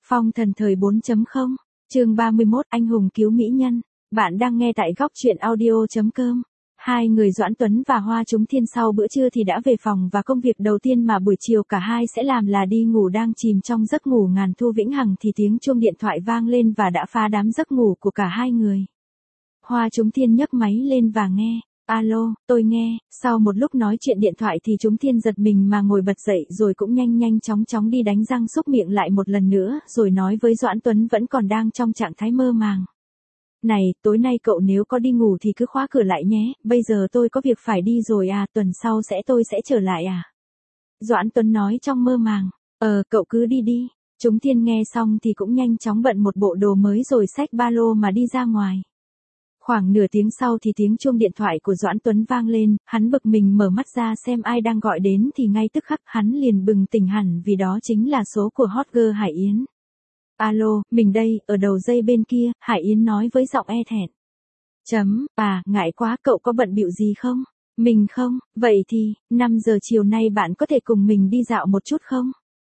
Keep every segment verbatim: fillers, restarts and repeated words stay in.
Phong thần thời bốn chấm không, chương ba mươi mốt, anh hùng cứu mỹ nhân. Bạn đang nghe tại góc truyện audio chấm com. Hai người Doãn Tuấn và Hoa Chúng Thiên sau bữa trưa thì đã về phòng và công việc đầu tiên mà buổi chiều cả hai sẽ làm là đi ngủ. Đang chìm trong giấc ngủ ngàn thu vĩnh hằng thì tiếng chuông điện thoại vang lên và đã phá đám giấc ngủ của cả hai người. Hoa Chúng Thiên nhấc máy lên và nghe. Alo, tôi nghe. Sau một lúc nói chuyện điện thoại thì Chúng Thiên giật mình mà ngồi bật dậy rồi cũng nhanh nhanh chóng chóng đi đánh răng súc miệng lại một lần nữa rồi nói với Doãn Tuấn vẫn còn đang trong trạng thái mơ màng. Này, tối nay cậu nếu có đi ngủ thì cứ khóa cửa lại nhé, bây giờ tôi có việc phải đi rồi à, tuần sau sẽ tôi sẽ trở lại à. Doãn Tuấn nói trong mơ màng. Ờ, cậu cứ đi đi. Chúng Thiên nghe xong thì cũng nhanh chóng bận một bộ đồ mới rồi xách ba lô mà đi ra ngoài. Khoảng nửa tiếng sau thì tiếng chuông điện thoại của Doãn Tuấn vang lên, hắn bực mình mở mắt ra xem ai đang gọi đến thì ngay tức khắc hắn liền bừng tỉnh hẳn vì đó chính là số của hot girl Hải Yến. Alo, mình đây, ở đầu dây bên kia, Hải Yến nói với giọng e thẹn. Chấm, à, ngại quá, cậu có bận bịu gì không? Mình không, vậy thì, năm giờ chiều nay bạn có thể cùng mình đi dạo một chút không?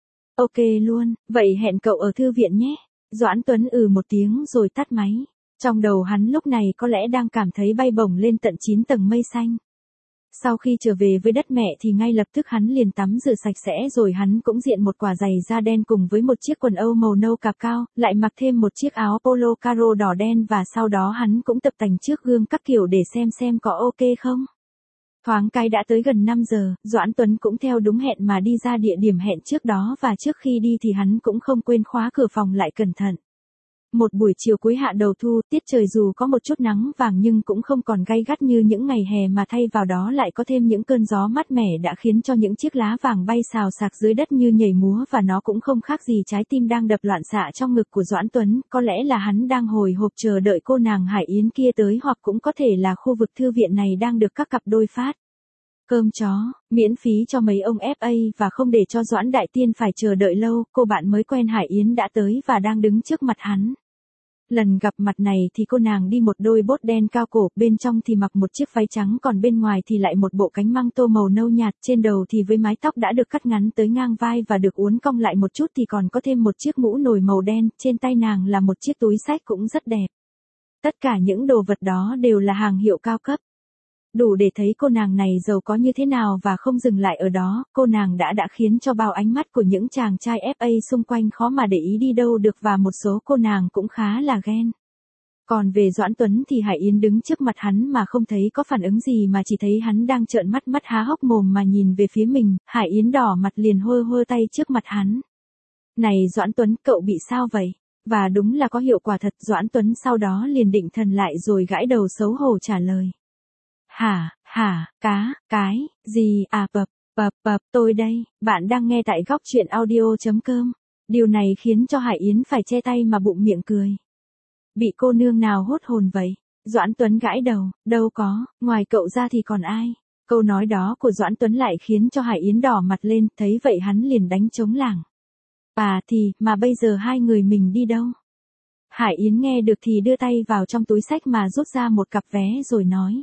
Ok luôn, vậy hẹn cậu ở thư viện nhé. Doãn Tuấn ừ một tiếng rồi tắt máy. Trong đầu hắn lúc này có lẽ đang cảm thấy bay bổng lên tận chín tầng mây xanh. Sau khi trở về với đất mẹ thì ngay lập tức hắn liền tắm rửa sạch sẽ rồi hắn cũng diện một quả giày da đen cùng với một chiếc quần âu màu nâu cạp cao, lại mặc thêm một chiếc áo polo caro đỏ đen và sau đó hắn cũng tập tành trước gương các kiểu để xem xem có ok không. Thoáng cái đã tới gần năm giờ, Doãn Tuấn cũng theo đúng hẹn mà đi ra địa điểm hẹn trước đó và trước khi đi thì hắn cũng không quên khóa cửa phòng lại cẩn thận. Một buổi chiều cuối hạ đầu thu, tiết trời dù có một chút nắng vàng nhưng cũng không còn gay gắt như những ngày hè mà thay vào đó lại có thêm những cơn gió mát mẻ đã khiến cho những chiếc lá vàng bay xào xạc dưới đất như nhảy múa và nó cũng không khác gì trái tim đang đập loạn xạ trong ngực của Doãn Tuấn, có lẽ là hắn đang hồi hộp chờ đợi cô nàng Hải Yến kia tới hoặc cũng có thể là khu vực thư viện này đang được các cặp đôi phát cơm chó, miễn phí cho mấy ông ép a và không để cho Doãn Đại Tiên phải chờ đợi lâu, cô bạn mới quen Hải Yến đã tới và đang đứng trước mặt hắn. Lần gặp mặt này thì cô nàng đi một đôi bốt đen cao cổ, bên trong thì mặc một chiếc váy trắng còn bên ngoài thì lại một bộ cánh măng tô màu nâu nhạt, trên đầu thì với mái tóc đã được cắt ngắn tới ngang vai và được uốn cong lại một chút thì còn có thêm một chiếc mũ nồi màu đen, trên tay nàng là một chiếc túi xách cũng rất đẹp. Tất cả những đồ vật đó đều là hàng hiệu cao cấp. Đủ để thấy cô nàng này giàu có như thế nào và không dừng lại ở đó, cô nàng đã đã khiến cho bao ánh mắt của những chàng trai ép a xung quanh khó mà để ý đi đâu được và một số cô nàng cũng khá là ghen. Còn về Doãn Tuấn thì Hải Yến đứng trước mặt hắn mà không thấy có phản ứng gì mà chỉ thấy hắn đang trợn mắt mắt há hốc mồm mà nhìn về phía mình, Hải Yến đỏ mặt liền hơ hơ tay trước mặt hắn. Này Doãn Tuấn, cậu bị sao vậy? Và đúng là có hiệu quả thật, Doãn Tuấn sau đó liền định thần lại rồi gãi đầu xấu hổ trả lời. Hả, hả, cá, cái, gì, à bập, bập, bập, tôi đây, bạn đang nghe tại góc truyện audio chấm com. Điều này khiến cho Hải Yến phải che tay mà bụng miệng cười. Bị cô nương nào hốt hồn vậy? Doãn Tuấn gãi đầu, đâu có, ngoài cậu ra thì còn ai? Câu nói đó của Doãn Tuấn lại khiến cho Hải Yến đỏ mặt lên, thấy vậy hắn liền đánh trống lảng. À thì, mà bây giờ hai người mình đi đâu? Hải Yến nghe được thì đưa tay vào trong túi xách mà rút ra một cặp vé rồi nói.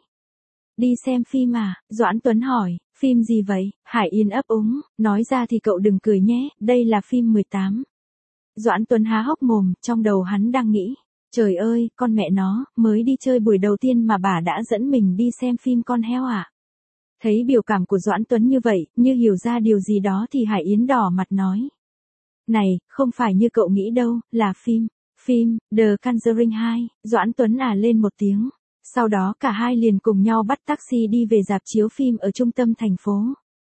Đi xem phim à? Doãn Tuấn hỏi, phim gì vậy? Hải Yến ấp úng, nói ra thì cậu đừng cười nhé, đây là phim mười tám. Doãn Tuấn há hốc mồm, trong đầu hắn đang nghĩ, trời ơi, con mẹ nó, mới đi chơi buổi đầu tiên mà bà đã dẫn mình đi xem phim con heo à? Thấy biểu cảm của Doãn Tuấn như vậy, như hiểu ra điều gì đó thì Hải Yến đỏ mặt nói. Này, không phải như cậu nghĩ đâu, là phim, phim, The Conjuring hai, Doãn Tuấn à lên một tiếng. Sau đó cả hai liền cùng nhau bắt taxi đi về rạp chiếu phim ở trung tâm thành phố.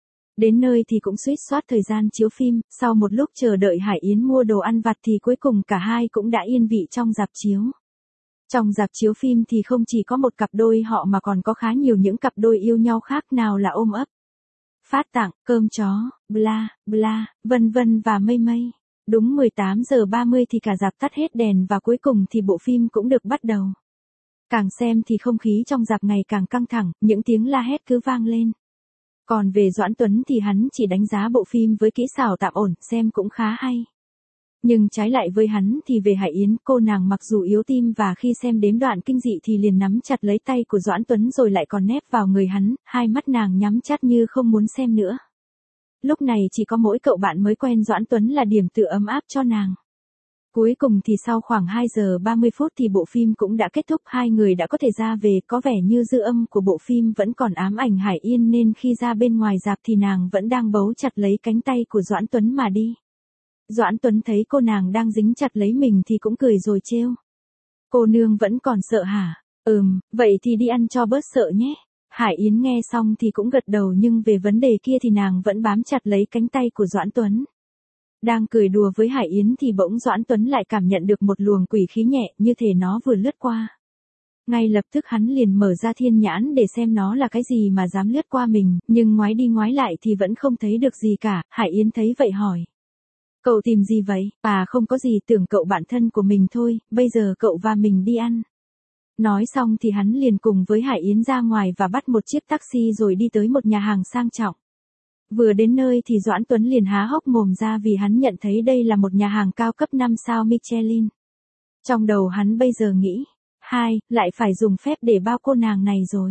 Đến nơi thì cũng suýt soát thời gian chiếu phim, sau một lúc chờ đợi Hải Yến mua đồ ăn vặt thì cuối cùng cả hai cũng đã yên vị trong rạp chiếu. Trong rạp chiếu phim thì không chỉ có một cặp đôi họ mà còn có khá nhiều những cặp đôi yêu nhau khác, nào là ôm ấp, phát tặng, cơm chó, bla, bla, vân vân và mây mây. Đúng mười tám giờ ba mươi thì cả rạp tắt hết đèn và cuối cùng thì bộ phim cũng được bắt đầu. Càng xem thì không khí trong rạp ngày càng căng thẳng, những tiếng la hét cứ vang lên. Còn về Doãn Tuấn thì hắn chỉ đánh giá bộ phim với kỹ xảo tạm ổn, xem cũng khá hay. Nhưng trái lại với hắn thì về Hải Yến, cô nàng mặc dù yếu tim và khi xem đến đoạn kinh dị thì liền nắm chặt lấy tay của Doãn Tuấn rồi lại còn nép vào người hắn, hai mắt nàng nhắm chặt như không muốn xem nữa. Lúc này chỉ có mỗi cậu bạn mới quen Doãn Tuấn là điểm tựa ấm áp cho nàng. Cuối cùng thì sau khoảng hai giờ ba mươi phút thì bộ phim cũng đã kết thúc, hai người đã có thể ra về, có vẻ như dư âm của bộ phim vẫn còn ám ảnh Hải Yên nên khi ra bên ngoài rạp thì nàng vẫn đang bấu chặt lấy cánh tay của Doãn Tuấn mà đi. Doãn Tuấn thấy cô nàng đang dính chặt lấy mình thì cũng cười rồi trêu. Cô nương vẫn còn sợ hả? Ừm, vậy thì đi ăn cho bớt sợ nhé. Hải Yến nghe xong thì cũng gật đầu nhưng về vấn đề kia thì nàng vẫn bám chặt lấy cánh tay của Doãn Tuấn. Đang cười đùa với Hải Yến thì bỗng Doãn Tuấn lại cảm nhận được một luồng quỷ khí nhẹ như thể nó vừa lướt qua. Ngay lập tức hắn liền mở ra thiên nhãn để xem nó là cái gì mà dám lướt qua mình, nhưng ngoái đi ngoái lại thì vẫn không thấy được gì cả. Hải Yến thấy vậy hỏi. Cậu tìm gì vậy? À không có gì, tưởng cậu bạn thân của mình thôi, bây giờ cậu và mình đi ăn. Nói xong thì hắn liền cùng với Hải Yến ra ngoài và bắt một chiếc taxi rồi đi tới một nhà hàng sang trọng. Vừa đến nơi thì Doãn Tuấn liền há hốc mồm ra vì hắn nhận thấy đây là một nhà hàng cao cấp năm sao Michelin. Trong đầu hắn bây giờ nghĩ, hai, lại phải dùng phép để bao cô nàng này rồi.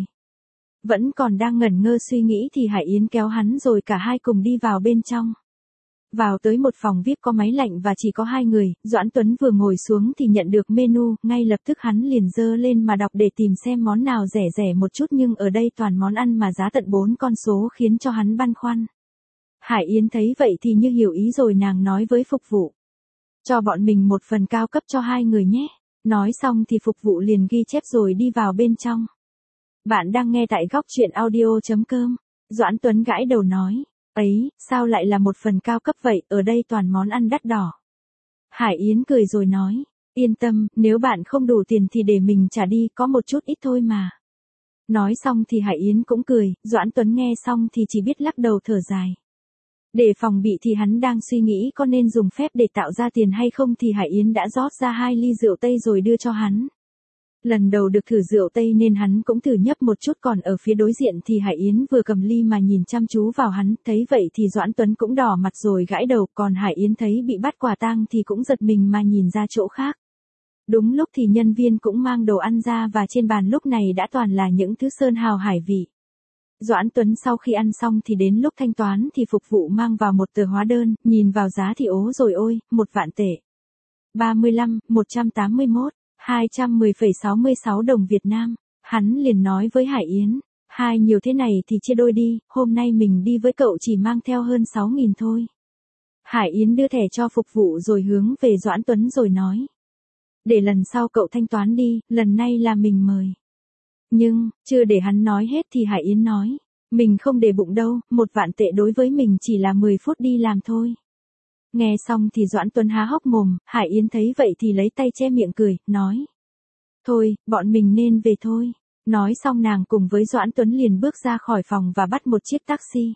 Vẫn còn đang ngẩn ngơ suy nghĩ thì Hải Yến kéo hắn rồi cả hai cùng đi vào bên trong. Vào tới một phòng vi ai pi có máy lạnh và chỉ có hai người, Doãn Tuấn vừa ngồi xuống thì nhận được menu, ngay lập tức hắn liền dơ lên mà đọc để tìm xem món nào rẻ rẻ một chút nhưng ở đây toàn món ăn mà giá tận bốn con số khiến cho hắn băn khoăn. Hải Yến thấy vậy thì như hiểu ý rồi nàng nói với phục vụ. Cho bọn mình một phần cao cấp cho hai người nhé. Nói xong thì phục vụ liền ghi chép rồi đi vào bên trong. Bạn đang nghe tại góc truyện audio chấm com. Doãn Tuấn gãi đầu nói. Ấy, sao lại là một phần cao cấp vậy, ở đây toàn món ăn đắt đỏ. Hải Yến cười rồi nói, yên tâm, nếu bạn không đủ tiền thì để mình trả đi, có một chút ít thôi mà. Nói xong thì Hải Yến cũng cười, Doãn Tuấn nghe xong thì chỉ biết lắc đầu thở dài. Để phòng bị thì hắn đang suy nghĩ có nên dùng phép để tạo ra tiền hay không thì Hải Yến đã rót ra hai ly rượu Tây rồi đưa cho hắn. Lần đầu được thử rượu Tây nên hắn cũng thử nhấp một chút, còn ở phía đối diện thì Hải Yến vừa cầm ly mà nhìn chăm chú vào hắn, thấy vậy thì Doãn Tuấn cũng đỏ mặt rồi gãi đầu, còn Hải Yến thấy bị bắt quả tang thì cũng giật mình mà nhìn ra chỗ khác. Đúng lúc thì nhân viên cũng mang đồ ăn ra và trên bàn lúc này đã toàn là những thứ sơn hào hải vị. Doãn Tuấn sau khi ăn xong thì đến lúc thanh toán thì phục vụ mang vào một tờ hóa đơn, nhìn vào giá thì ố rồi ôi, một vạn tệ. ba mươi lăm, một trăm tám mươi mốt. hai trăm mười phẩy sáu mươi sáu đồng Việt Nam. Hắn liền nói với Hải Yến, hai nhiều thế này thì chia đôi đi, hôm nay mình đi với cậu chỉ mang theo hơn sáu nghìn thôi. Hải Yến đưa thẻ cho phục vụ rồi hướng về Doãn Tuấn rồi nói. Để lần sau cậu thanh toán đi, lần này là mình mời. Nhưng, chưa để hắn nói hết thì Hải Yến nói, mình không để bụng đâu, một vạn tệ đối với mình chỉ là mười phút đi làm thôi. Nghe xong thì Doãn Tuấn há hốc mồm, Hải Yến thấy vậy thì lấy tay che miệng cười, nói. Thôi, bọn mình nên về thôi. Nói xong nàng cùng với Doãn Tuấn liền bước ra khỏi phòng và bắt một chiếc taxi.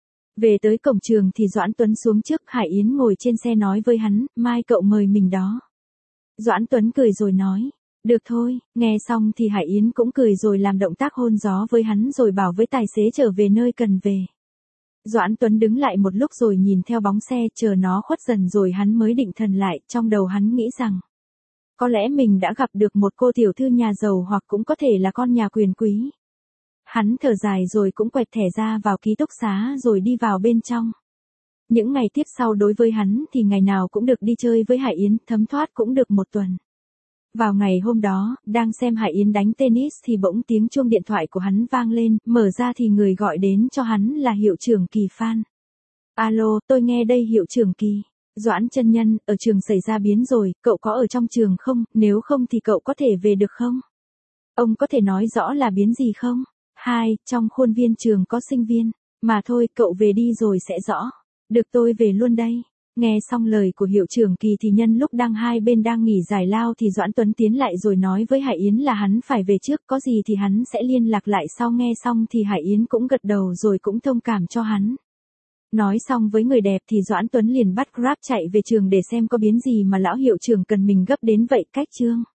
Về tới cổng trường thì Doãn Tuấn xuống trước, Hải Yến ngồi trên xe nói với hắn, mai cậu mời mình đó. Doãn Tuấn cười rồi nói, được thôi, nghe xong thì Hải Yến cũng cười rồi làm động tác hôn gió với hắn rồi bảo với tài xế trở về nơi cần về. Doãn Tuấn đứng lại một lúc rồi nhìn theo bóng xe, chờ nó khuất dần rồi hắn mới định thần lại, trong đầu hắn nghĩ rằng, có lẽ mình đã gặp được một cô tiểu thư nhà giàu hoặc cũng có thể là con nhà quyền quý. Hắn thở dài rồi cũng quẹt thẻ ra vào ký túc xá rồi đi vào bên trong. Những ngày tiếp sau đối với hắn thì ngày nào cũng được đi chơi với Hải Yến, thấm thoát cũng được một tuần. Vào ngày hôm đó, đang xem Hải Yến đánh tennis thì bỗng tiếng chuông điện thoại của hắn vang lên, mở ra thì người gọi đến cho hắn là hiệu trưởng Kỳ Phan. Alo, tôi nghe đây hiệu trưởng Kỳ. Doãn chân nhân, ở trường xảy ra biến rồi, cậu có ở trong trường không, nếu không thì cậu có thể về được không? Ông có thể nói rõ là biến gì không? Hai, trong khuôn viên trường có sinh viên. Mà thôi, cậu về đi rồi sẽ rõ. Được, tôi về luôn đây. Nghe xong lời của hiệu trưởng Kỳ thì nhân lúc đang hai bên đang nghỉ giải lao thì Doãn Tuấn tiến lại rồi nói với Hải Yến là hắn phải về trước, có gì thì hắn sẽ liên lạc lại sau. Nghe xong thì Hải Yến cũng gật đầu rồi cũng thông cảm cho hắn. Nói xong với người đẹp thì Doãn Tuấn liền bắt Grab chạy về trường để xem có biến gì mà lão hiệu trưởng cần mình gấp đến vậy. Cách chương